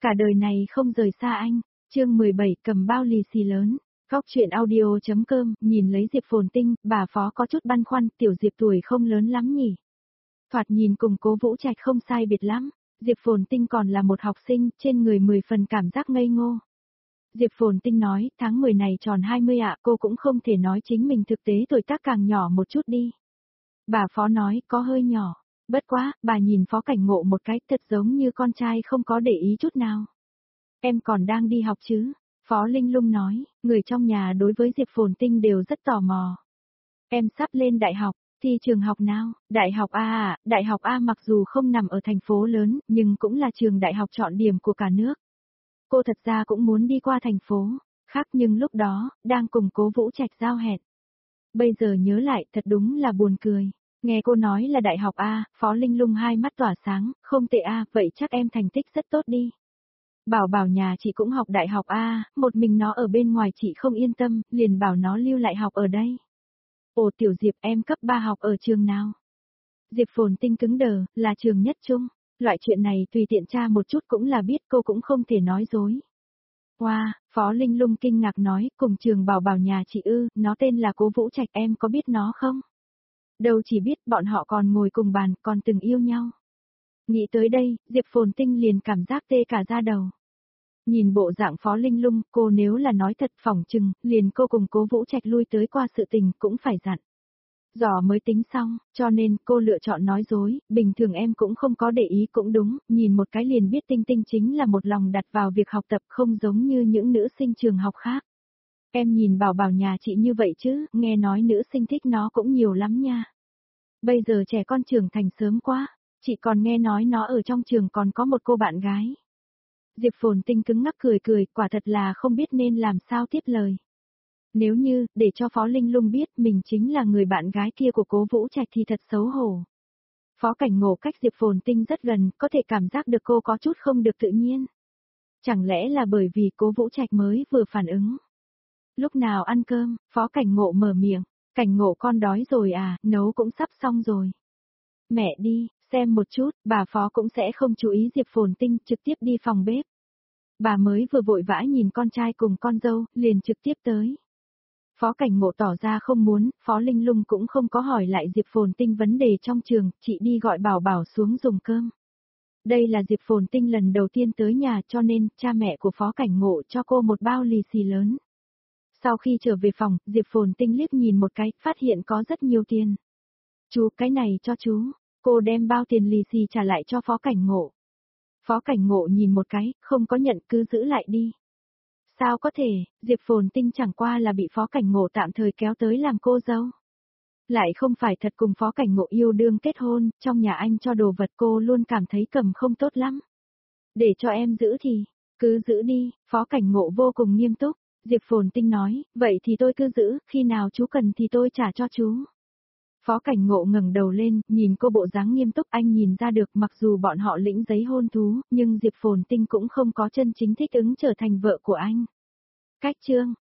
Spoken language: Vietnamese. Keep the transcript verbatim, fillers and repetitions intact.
cả đời này không rời xa anh. Chương mười bảy cầm bao lì xì lớn. Góc chuyện audio.com, nhìn lấy Diệp Phồn Tinh, bà Phó có chút băn khoăn, tiểu Diệp tuổi không lớn lắm nhỉ. Thoạt nhìn cùng Cố Vũ Trạch không sai biệt lắm, Diệp Phồn Tinh còn là một học sinh, trên người mười phần cảm giác ngây ngô. Diệp Phồn Tinh nói, tháng mười này tròn hai mươi ạ, cô cũng không thể nói chính mình thực tế tuổi tác càng nhỏ một chút đi. Bà Phó nói, có hơi nhỏ, bất quá, bà nhìn Phó Cảnh Ngộ một cái thật giống như con trai không có để ý chút nào. Em còn đang đi học chứ? Phó Linh Lung nói, người trong nhà đối với Diệp Phồn Tinh đều rất tò mò. Em sắp lên đại học, thì trường học nào? Đại học A à, đại học A mặc dù không nằm ở thành phố lớn, nhưng cũng là trường đại học chọn điểm của cả nước. Cô thật ra cũng muốn đi qua thành phố khác nhưng lúc đó, đang cùng Cố Vũ Trạch giao hẹn. Bây giờ nhớ lại thật đúng là buồn cười. Nghe cô nói là đại học A, Phó Linh Lung hai mắt tỏa sáng, không tệ A, vậy chắc em thành tích rất tốt đi. Bảo bảo nhà chị cũng học đại học A, một mình nó ở bên ngoài chị không yên tâm, liền bảo nó lưu lại học ở đây. Ồ tiểu Diệp em cấp ba học ở trường nào? Diệp Phồn Tinh cứng đờ, là trường Nhất Trung. Loại chuyện này tùy tiện tra một chút cũng là biết, cô cũng không thể nói dối. Wow, Phó Linh Lung kinh ngạc nói, cùng trường bảo bảo nhà chị ư, nó tên là Cố Vũ Trạch, em có biết nó không? Đâu chỉ biết, bọn họ còn ngồi cùng bàn, còn từng yêu nhau. Nghĩ tới đây, Diệp Phồn Tinh liền cảm giác tê cả da đầu. Nhìn bộ dạng Phó Linh Lung, cô nếu là nói thật phỏng chừng, liền cô cùng Cố Vũ Trạch lui tới qua sự tình cũng phải dặn. Dò mới tính xong, cho nên cô lựa chọn nói dối, bình thường em cũng không có để ý cũng đúng, nhìn một cái liền biết Tinh Tinh chính là một lòng đặt vào việc học tập không giống như những nữ sinh trường học khác. Em nhìn bảo bảo nhà chị như vậy chứ, nghe nói nữ sinh thích nó cũng nhiều lắm nha. Bây giờ trẻ con trưởng thành sớm quá, chị còn nghe nói nó ở trong trường còn có một cô bạn gái. Diệp Phồn Tinh cứng ngắc cười cười, quả thật là không biết nên làm sao tiếp lời. Nếu như, để cho Phó Linh Lung biết mình chính là người bạn gái kia của Cố Vũ Trạch thì thật xấu hổ. Phó Cảnh Ngộ cách Diệp Phồn Tinh rất gần, có thể cảm giác được cô có chút không được tự nhiên. Chẳng lẽ là bởi vì Cố Vũ Trạch mới vừa phản ứng? Lúc nào ăn cơm, Phó Cảnh Ngộ mở miệng, Cảnh Ngộ con đói rồi à, nấu cũng sắp xong rồi. Mẹ đi, xem một chút, bà Phó cũng sẽ không chú ý Diệp Phồn Tinh, trực tiếp đi phòng bếp. Bà mới vừa vội vã nhìn con trai cùng con dâu, liền trực tiếp tới. Phó Cảnh Ngộ tỏ ra không muốn, Phó Linh Lung cũng không có hỏi lại Diệp Phồn Tinh vấn đề trong trường, chị đi gọi Bảo Bảo xuống dùng cơm. Đây là Diệp Phồn Tinh lần đầu tiên tới nhà cho nên cha mẹ của Phó Cảnh Ngộ cho cô một bao lì xì lớn. Sau khi trở về phòng, Diệp Phồn Tinh liếc nhìn một cái, phát hiện có rất nhiều tiền. Chú, cái này cho chú. Cô đem bao tiền lì xì trả lại cho Phó Cảnh Ngộ. Phó Cảnh Ngộ nhìn một cái, không có nhận cứ giữ lại đi. Sao có thể, Diệp Phồn Tinh chẳng qua là bị Phó Cảnh Ngộ tạm thời kéo tới làm cô dâu. Lại không phải thật cùng Phó Cảnh Ngộ yêu đương kết hôn, trong nhà anh cho đồ vật cô luôn cảm thấy cầm không tốt lắm. Để cho em giữ thì, cứ giữ đi, Phó Cảnh Ngộ vô cùng nghiêm túc. Diệp Phồn Tinh nói, vậy thì tôi cứ giữ, khi nào chú cần thì tôi trả cho chú. Phó Cảnh Ngộ ngẩng đầu lên, nhìn cô bộ dáng nghiêm túc, anh nhìn ra được mặc dù bọn họ lĩnh giấy hôn thú, nhưng Diệp Phồn Tinh cũng không có chân chính thích ứng trở thành vợ của anh. Cách chương,